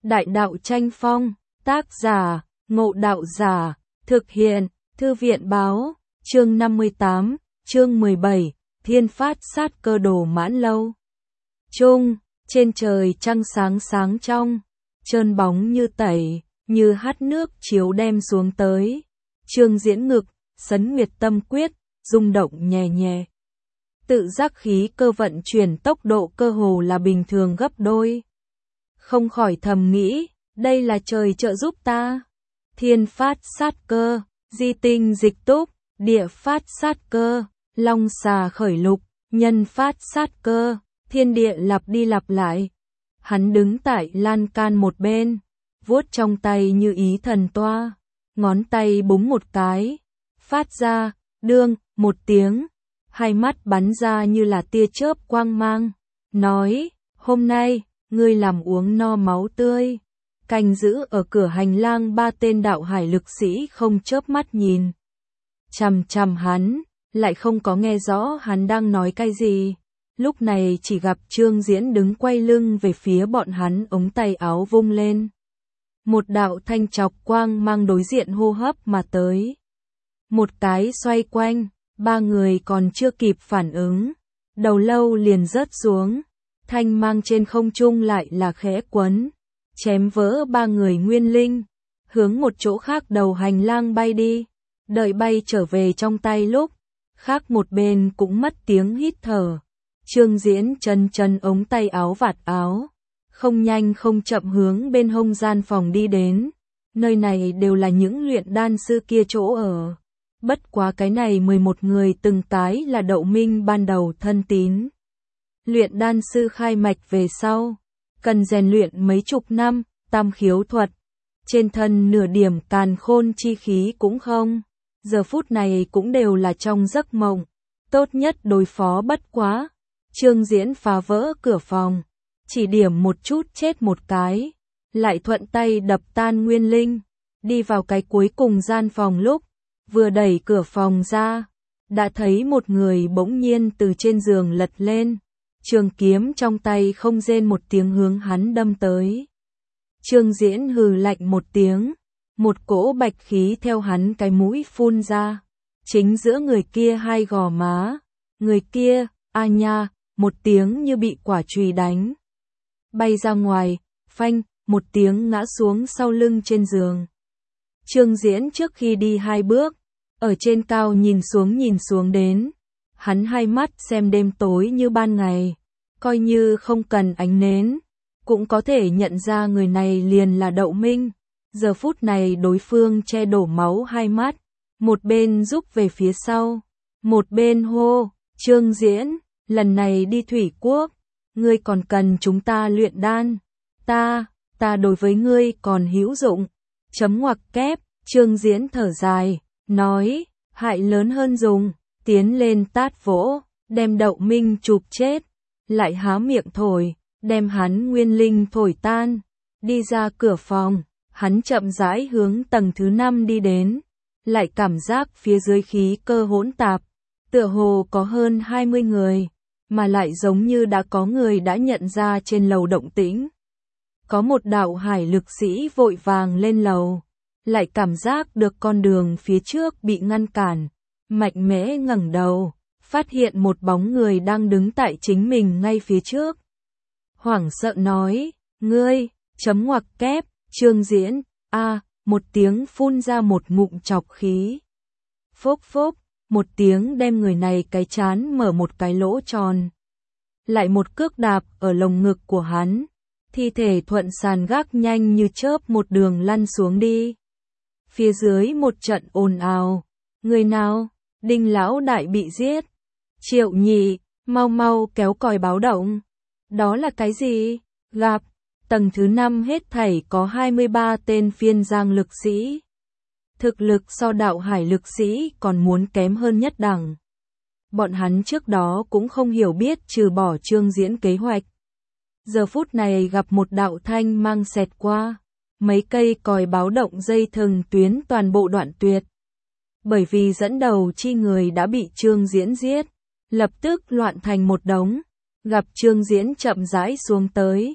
Đại đạo tranh phong, tác giả, Ngộ Đạo Giả, thực hiện, Thư viện báo, chương 58, chương 17, Thiên Phát Sát Cơ Đồ Mãn Lâu. Trung, trên trời trăng sáng sáng trong, trơn bóng như tẩy, như hắt nước chiếu đem xuống tới. Trương Diễn ngực, sấn nguyệt tâm quyết, rung động nhẹ nhẹ. Tự giác khí cơ vận chuyển tốc độ cơ hồ là bình thường gấp đôi. Không khỏi thầm nghĩ, đây là trời trợ giúp ta. Thiên phát sát cơ, di tinh dịch túc, địa phát sát cơ, long xà khởi lục, nhân phát sát cơ, thiên địa lặp đi lặp lại. Hắn đứng tại lan can một bên, vuốt trong tay như ý thần toa, ngón tay búng một cái, phát ra, đương, một tiếng, hai mắt bắn ra như là tia chớp quang mang, nói, hôm nay, ngươi làm uống no máu tươi. Canh giữ ở cửa hành lang ba tên đạo hải lực sĩ không chớp mắt nhìn. Chằm chằm hắn, lại không có nghe rõ hắn đang nói cái gì. Lúc này chỉ gặp Trương Diễn đứng quay lưng về phía bọn hắn, ống tay áo vung lên. Một đạo thanh chọc quang mang đối diện hô hấp mà tới. Một cái xoay quanh, ba người còn chưa kịp phản ứng. Đầu lâu liền rớt xuống, thanh mang trên không trung lại là khẽ quấn. Chém vỡ ba người nguyên linh, hướng một chỗ khác đầu hành lang bay đi, đợi bay trở về trong tay lúc, khác một bên cũng mất tiếng hít thở. Trương Diễn chân ống tay áo vạt áo, không nhanh không chậm hướng bên hông gian phòng đi đến, nơi này đều là những luyện đan sư kia chỗ ở. Bất quá cái này 11 người từng cái là Đậu Minh ban đầu thân tín. Luyện đan sư khai mạch về sau, cần rèn luyện mấy chục năm, tam khiếu thuật. Trên thân nửa điểm càn khôn chi khí cũng không. Giờ phút này cũng đều là trong giấc mộng. Tốt nhất đối phó bất quá. Trương Diễn phá vỡ cửa phòng. Chỉ điểm một chút chết một cái. Lại thuận tay đập tan nguyên linh. Đi vào cái cuối cùng gian phòng lúc. Vừa đẩy cửa phòng ra. Đã thấy một người bỗng nhiên từ trên giường lật lên. Trường kiếm trong tay không rên một tiếng hướng hắn đâm tới. Trương Diễn hừ lạnh một tiếng, một cỗ bạch khí theo hắn cái mũi phun ra, chính giữa người kia hai gò má, người kia, a nha, một tiếng như bị quả chùy đánh. Bay ra ngoài, phanh, một tiếng ngã xuống sau lưng trên giường. Trương Diễn trước khi đi hai bước, ở trên cao nhìn xuống đến. Hắn hai mắt xem đêm tối như ban ngày, coi như không cần ánh nến, cũng có thể nhận ra người này liền là Đậu Minh. Giờ phút này đối phương che đổ máu hai mắt, một bên rúc về phía sau, một bên hô, Trương Diễn, lần này đi Thủy Quốc, ngươi còn cần chúng ta luyện đan, ta đối với ngươi còn hữu dụng. Chấm ngoặc kép, Trương Diễn thở dài, nói, hại lớn hơn dùng. Tiến lên tát vỗ, đem Đậu Minh chụp chết, lại há miệng thổi, đem hắn nguyên linh thổi tan. Đi ra cửa phòng, hắn chậm rãi hướng tầng thứ 5 đi đến, lại cảm giác phía dưới khí cơ hỗn tạp, tựa hồ có hơn 20 người, mà lại giống như đã có người đã nhận ra trên lầu động tĩnh. Có một đạo hải lực sĩ vội vàng lên lầu, lại cảm giác được con đường phía trước bị ngăn cản. Mạnh mẽ ngẩng đầu, phát hiện một bóng người đang đứng tại chính mình ngay phía trước. Hoảng sợ nói, ngươi, chấm ngoặc kép, Trương Diễn, một tiếng phun ra một ngụm chọc khí. Phốc phốc, một tiếng đem người này cái trán mở một cái lỗ tròn. Lại một cước đạp ở lồng ngực của hắn, thi thể thuận sàn gác nhanh như chớp một đường lăn xuống đi. Phía dưới một trận ồn ào, người nào? Đinh lão đại bị giết. Triệu Nhị, mau kéo còi báo động. Đó là cái gì? Gặp, tầng thứ 5 hết thảy có 23 tên phiên giang lực sĩ. Thực lực so đạo hải lực sĩ còn muốn kém hơn nhất đẳng. Bọn hắn trước đó cũng không hiểu biết trừ bỏ Trương Diễn kế hoạch. Giờ phút này gặp một đạo thanh mang xẹt qua. Mấy cây còi báo động dây thừng tuyến toàn bộ đoạn tuyệt. Bởi vì dẫn đầu chi người đã bị Trương Diễn giết, lập tức loạn thành một đống, gặp Trương Diễn chậm rãi xuống tới,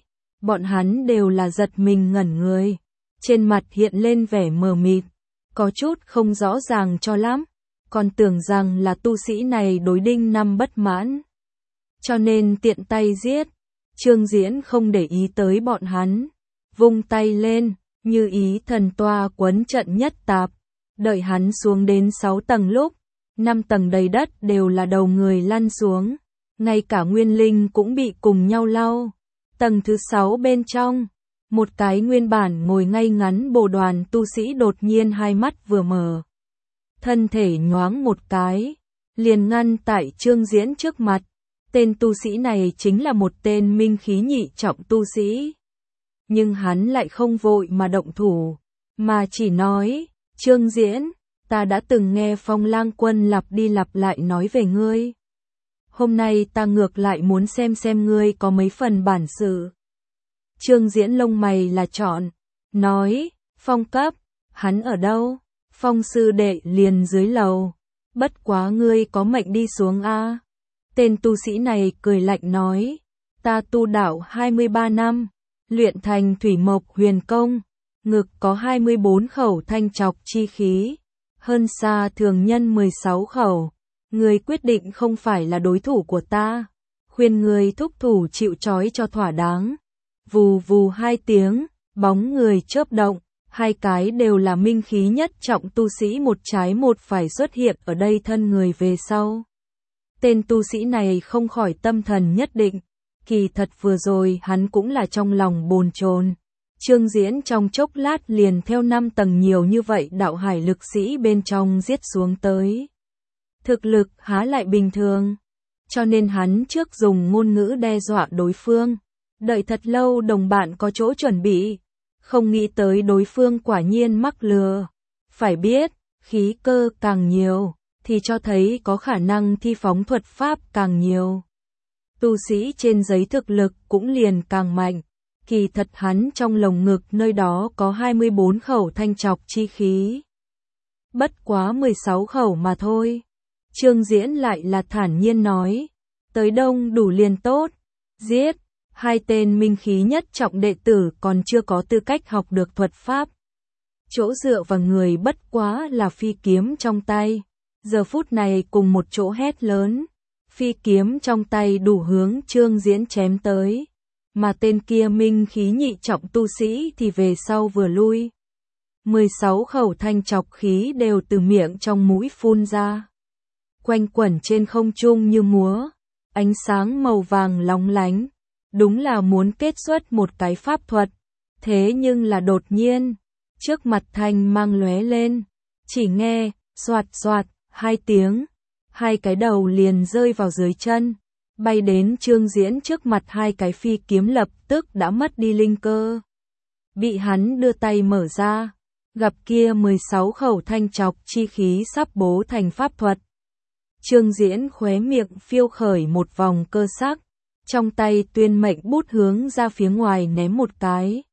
Bọn hắn đều là giật mình ngẩn người, trên mặt hiện lên vẻ mờ mịt, có chút không rõ ràng cho lắm, còn tưởng rằng là tu sĩ này đối Đinh Năm bất mãn, cho nên tiện tay giết. Trương Diễn không để ý tới bọn hắn, vung tay lên, như ý thần toa quấn trận nhất tạp, đợi hắn xuống đến 6 tầng lúc, 5 tầng đầy đất đều là đầu người lăn xuống, ngay cả nguyên linh cũng bị cùng nhau lau. Tầng thứ 6 bên trong, một cái nguyên bản ngồi ngay ngắn bồ đoàn tu sĩ đột nhiên hai mắt vừa mở, thân thể nhoáng một cái, liền ngăn tại Trương Diễn trước mặt. Tên tu sĩ này chính là một tên minh khí nhị trọng tu sĩ. Nhưng hắn lại không vội mà động thủ, mà chỉ nói, Trương Diễn, ta đã từng nghe Phong Lang Quân lặp đi lặp lại nói về ngươi. Hôm nay ta ngược lại muốn xem ngươi có mấy phần bản sự. Trương Diễn lông mày là trọn, nói, Phong cấp, hắn ở đâu? Phong sư đệ liền dưới lầu, bất quá ngươi có mệnh đi xuống a. Tên tu sĩ này cười lạnh nói, ta tu đạo 23 năm, luyện thành thủy mộc huyền công, ngực có 24 khẩu thanh trọc chi khí, hơn xa thường nhân 16 khẩu, ngươi quyết định không phải là đối thủ của ta, khuyên ngươi thúc thủ chịu trói cho thỏa đáng. Vù vù hai tiếng, bóng người chớp động, hai cái đều là minh khí nhất trọng tu sĩ một trái một phải xuất hiện ở đây thân người về sau. Tên tu sĩ này không khỏi tâm thần nhất định, kỳ thật vừa rồi hắn cũng là trong lòng bồn chồn. Trương Diễn trong chốc lát liền theo 5 tầng nhiều như vậy đạo hải lực sĩ bên trong giết xuống tới. Thực lực há lại bình thường, cho nên hắn trước dùng ngôn ngữ đe dọa đối phương, đợi thật lâu đồng bạn có chỗ chuẩn bị, không nghĩ tới đối phương quả nhiên mắc lừa. Phải biết, khí cơ càng nhiều, thì cho thấy có khả năng thi phóng thuật pháp càng nhiều. Tu sĩ trên giấy thực lực cũng liền càng mạnh, kỳ thật hắn trong lồng ngực nơi đó có 24 khẩu thanh trọc chi khí. Bất quá 16 khẩu mà thôi. Trương Diễn lại là thản nhiên nói, tới đông đủ liền tốt, giết. Hai tên minh khí nhất trọng đệ tử còn chưa có tư cách học được thuật pháp. Chỗ dựa vào người bất quá là phi kiếm trong tay. Giờ phút này cùng một chỗ hét lớn, phi kiếm trong tay đủ hướng Trương Diễn chém tới, mà tên kia minh khí nhị trọng tu sĩ thì về sau vừa lui. 16 khẩu thanh trọc khí đều từ miệng trong mũi phun ra, quanh quẩn trên không trung như múa, ánh sáng màu vàng lóng lánh, đúng là muốn kết xuất một cái pháp thuật. Thế nhưng là đột nhiên, trước mặt thanh mang lóe lên, chỉ nghe xoạt xoạt hai tiếng, hai cái đầu liền rơi vào dưới chân, bay đến Trương Diễn trước mặt. Hai cái phi kiếm lập tức đã mất đi linh cơ, bị hắn đưa tay mở ra, gặp kia 16 khẩu thanh trọc chi khí sắp bố thành pháp thuật. Trương Diễn khóe miệng phiêu khởi một vòng cơ sắc, trong tay tuyên mệnh bút hướng ra phía ngoài ném một cái.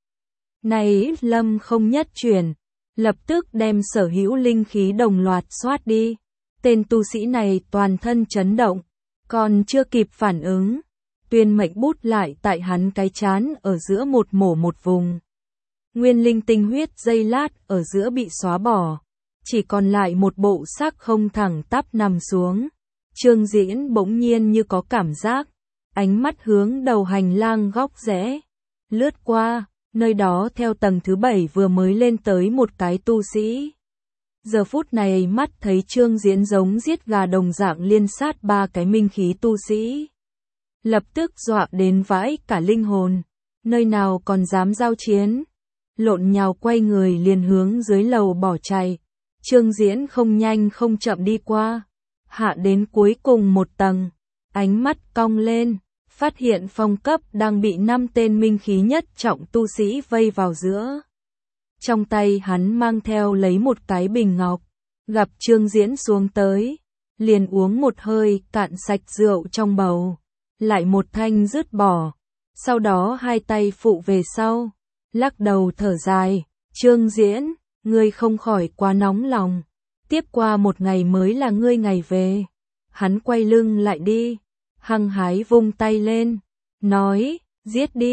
Này lâm không nhất chuyển, lập tức đem sở hữu linh khí đồng loạt xoát đi. Tên tu sĩ này toàn thân chấn động, còn chưa kịp phản ứng, tuyên mệnh bút lại tại hắn cái trán ở giữa một mổ một vùng. Nguyên linh tinh huyết giây lát ở giữa bị xóa bỏ, chỉ còn lại một bộ xác không thẳng tắp nằm xuống. Trương Diễn bỗng nhiên như có cảm giác, ánh mắt hướng đầu hành lang góc rẽ, lướt qua, nơi đó theo tầng thứ 7 vừa mới lên tới một cái tu sĩ. Giờ phút này mắt thấy Trương Diễn giống giết gà đồng dạng liên sát 3 cái minh khí tu sĩ. Lập tức dọa đến vãi cả linh hồn, nơi nào còn dám giao chiến. Lộn nhào quay người liền hướng dưới lầu bỏ chạy. Trương Diễn không nhanh không chậm đi qua, hạ đến cuối cùng một tầng, ánh mắt cong lên, phát hiện Phong cấp đang bị 5 tên minh khí nhất trọng tu sĩ vây vào giữa. Trong tay hắn mang theo lấy một cái bình ngọc, gặp Trương Diễn xuống tới, liền uống một hơi cạn sạch rượu trong bầu, lại một thanh dứt bỏ, sau đó hai tay phụ về sau, lắc đầu thở dài, Trương Diễn, ngươi không khỏi quá nóng lòng, tiếp qua một ngày mới là ngươi ngày về. Hắn quay lưng lại đi, hăng hái vung tay lên, nói, giết đi,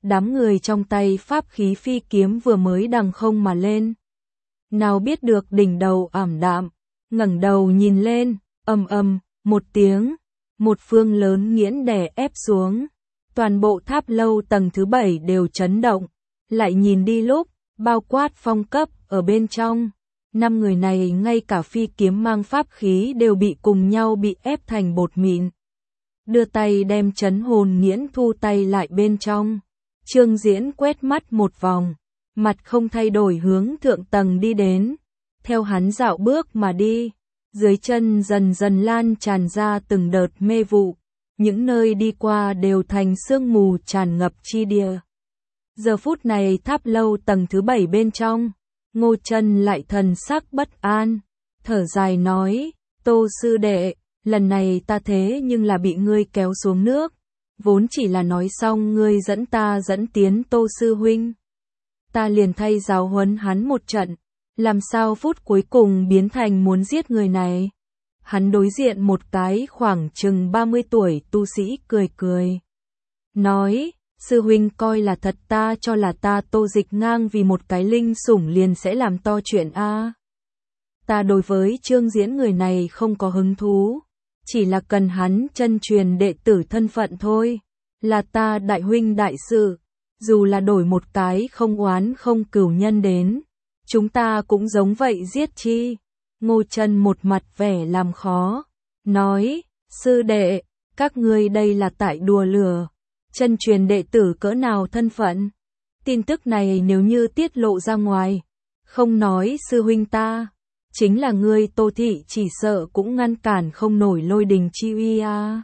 đám người trong tay pháp khí phi kiếm vừa mới đằng không mà lên. Nào biết được đỉnh đầu ảm đạm, ngẩng đầu nhìn lên, ầm ầm, một tiếng, một phương lớn nghiễn đè ép xuống. Toàn bộ tháp lâu tầng thứ 7 đều chấn động, lại nhìn đi lúc, bao quát phong cấp ở bên trong. 5 người này ngay cả phi kiếm mang pháp khí đều bị cùng nhau bị ép thành bột mịn. Đưa tay đem chấn hồn nghiễn thu tay lại bên trong. Trương Diễn quét mắt một vòng, mặt không thay đổi hướng thượng tầng đi đến. Theo hắn dạo bước mà đi, dưới chân dần dần lan tràn ra từng đợt mê vụ. Những nơi đi qua đều thành sương mù tràn ngập chi địa. Giờ phút này tháp lâu tầng thứ 7 bên trong, Ngô Chân lại thần sắc bất an, thở dài nói, Tô sư đệ, lần này ta thế nhưng là bị ngươi kéo xuống nước, vốn chỉ là nói xong ngươi dẫn ta dẫn tiến Tô sư huynh. Ta liền thay giáo huấn hắn một trận, làm sao phút cuối cùng biến thành muốn giết người này. Hắn đối diện một cái khoảng chừng 30 tuổi tu sĩ cười cười. Nói, sư huynh coi là thật, ta cho là ta Tô Dịch Ngang vì một cái linh sủng liền sẽ làm to chuyện a. Ta đối với Trương Diễn người này không có hứng thú, chỉ là cần hắn chân truyền đệ tử thân phận thôi, là ta đại huynh đại sự, dù là đổi một cái không oán không cửu nhân đến, chúng ta cũng giống vậy giết chi. Ngô Chân một mặt vẻ làm khó, nói, sư đệ, các ngươi đây là tại đùa lửa, chân truyền đệ tử cỡ nào thân phận. Tin tức này nếu như tiết lộ ra ngoài, không nói sư huynh ta, chính là ngươi Tô thị chỉ sợ cũng ngăn cản không nổi lôi đình chi uy a.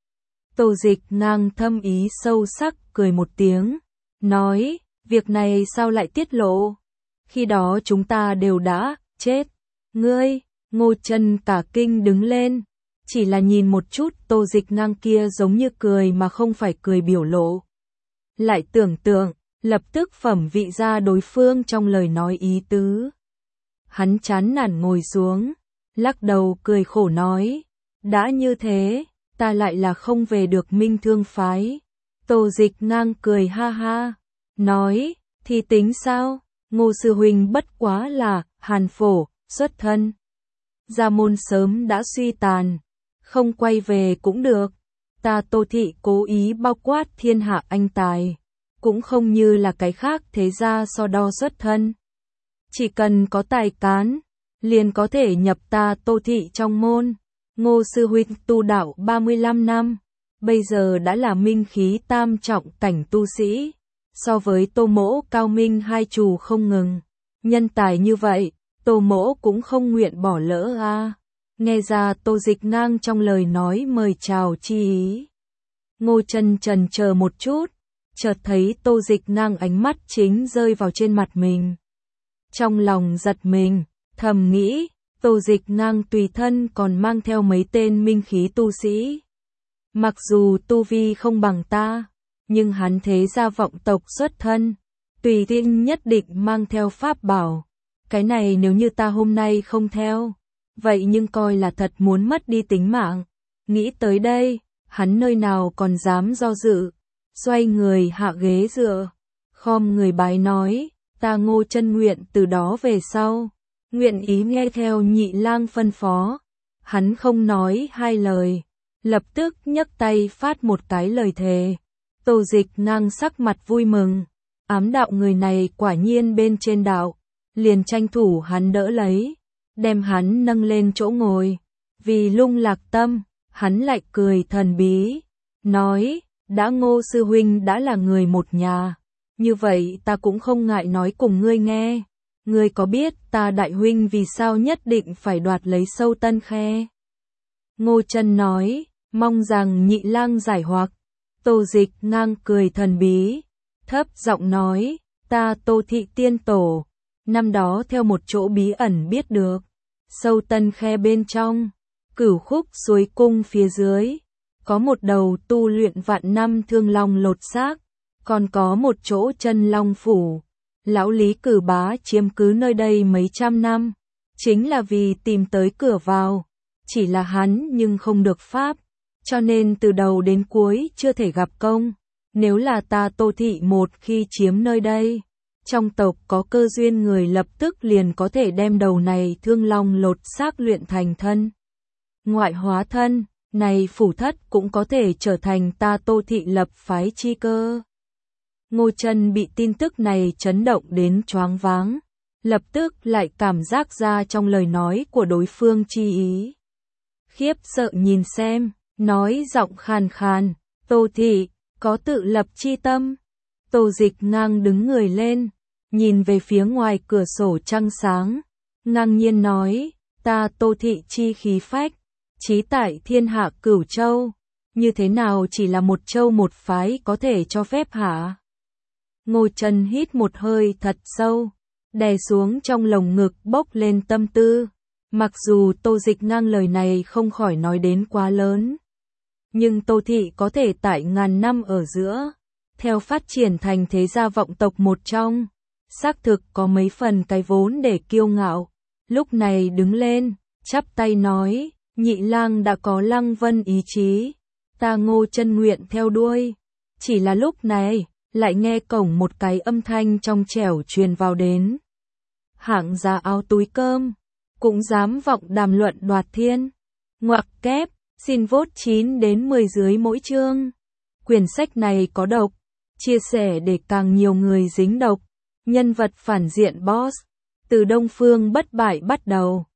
Tô Dịch Ngang thâm ý sâu sắc cười một tiếng, nói, việc này sao lại tiết lộ? Khi đó chúng ta đều đã chết. Ngươi, Ngô Chân cả kinh đứng lên, chỉ là nhìn một chút Tô Dịch Ngang kia giống như cười mà không phải cười biểu lộ. Lại tưởng tượng, lập tức phẩm vị ra đối phương trong lời nói ý tứ. Hắn chán nản ngồi xuống, lắc đầu cười khổ nói, đã như thế, ta lại là không về được Minh Thương phái. Tô Dịch Ngang cười ha ha, nói, thì tính sao, Ngô sư huynh bất quá là hàn phổ xuất thân. Gia môn sớm đã suy tàn, không quay về cũng được. Ta Tô thị cố ý bao quát thiên hạ anh tài, cũng không như là cái khác thế gia so đo xuất thân. Chỉ cần có tài cán, liền có thể nhập ta Tô thị trong môn. Ngô sư huynh tu đạo 35 năm, bây giờ đã là minh khí tam trọng cảnh tu sĩ, so với Tô mỗ cao minh hai chủ không ngừng. Nhân tài như vậy, Tô mỗ cũng không nguyện bỏ lỡ a. Nghe ra Tô Dịch Ngang trong lời nói mời chào chi ý. Ngô Chân chần chờ một chút, chợt thấy Tô Dịch Ngang ánh mắt chính rơi vào trên mặt mình. Trong lòng giật mình, thầm nghĩ, Tô Dịch Ngang tùy thân còn mang theo mấy tên minh khí tu sĩ. Mặc dù tu vi không bằng ta, nhưng hắn thế gia vọng tộc xuất thân, tùy tiện nhất định mang theo pháp bảo. Cái này nếu như ta hôm nay không theo, vậy nhưng coi là thật muốn mất đi tính mạng. Nghĩ tới đây, hắn nơi nào còn dám do dự, xoay người hạ ghế dựa, khom người bái nói, ta Ngô Chân nguyện từ đó về sau, nguyện ý nghe theo nhị lang phân phó. Hắn không nói hai lời, lập tức nhấc tay phát một cái lời thề. Tô Dịch Ngang sắc mặt vui mừng, ám đạo người này quả nhiên bên trên đạo, liền tranh thủ hắn đỡ lấy, đem hắn nâng lên chỗ ngồi. Vì lung lạc tâm, hắn lại cười thần bí, nói, đã Ngô sư huynh đã là người một nhà, như vậy ta cũng không ngại nói cùng ngươi nghe. Ngươi có biết ta đại huynh vì sao nhất định phải đoạt lấy Sâu Tân Khe? Ngô Chân nói, mong rằng nhị lang giải hoặc. Tô Dịch Ngang cười thần bí, thấp giọng nói, ta Tô thị tiên tổ, năm đó theo một chỗ bí ẩn biết được, Sâu Tân Khe bên trong, Cửu Khúc suối cung phía dưới, có một đầu tu luyện vạn năm thương long lột xác, còn có một chỗ chân long phủ. Lão Lý Cử Bá chiếm cứ nơi đây mấy trăm năm, chính là vì tìm tới cửa vào, chỉ là hắn nhưng không được pháp, cho nên từ đầu đến cuối chưa thể gặp công. Nếu là ta Tô Thị một khi chiếm nơi đây, trong tộc có cơ duyên người lập tức liền có thể đem đầu này thương long lột xác luyện thành thân. Ngoại hóa thân, này phủ thất cũng có thể trở thành ta Tô Thị lập phái chi cơ. Ngô Chân bị tin tức này chấn động đến choáng váng, lập tức lại cảm giác ra trong lời nói của đối phương chi ý. Khiếp sợ nhìn xem, nói giọng khàn khàn, Tô Thị, có tự lập chi tâm. Tô Dịch ngang đứng người lên, nhìn về phía ngoài cửa sổ trăng sáng, ngang nhiên nói, ta Tô Thị chi khí phách, chí tại thiên hạ cửu châu, như thế nào chỉ là một châu một phái có thể cho phép hả? Ngô Chân hít một hơi thật sâu, đè xuống trong lồng ngực bốc lên tâm tư. Mặc dù Tô Dịch ngang lời này không khỏi nói đến quá lớn, nhưng Tô Thị có thể tại ngàn năm ở giữa, theo phát triển thành thế gia vọng tộc một trong, xác thực có mấy phần cái vốn để kiêu ngạo. Lúc này đứng lên, chắp tay nói, nhị lang đã có Lăng Vân ý chí, ta Ngô Chân nguyện theo đuôi. Chỉ là lúc này, lại nghe cổng một cái âm thanh trong trẻo truyền vào đến. Hạng gia áo túi cơm, cũng dám vọng đàm luận đoạt thiên. Ngoặc kép, xin vote 9 đến 10 dưới mỗi chương. Quyển sách này có độc, chia sẻ để càng nhiều người dính độc. Nhân vật phản diện boss, từ Đông Phương bất bại bắt đầu.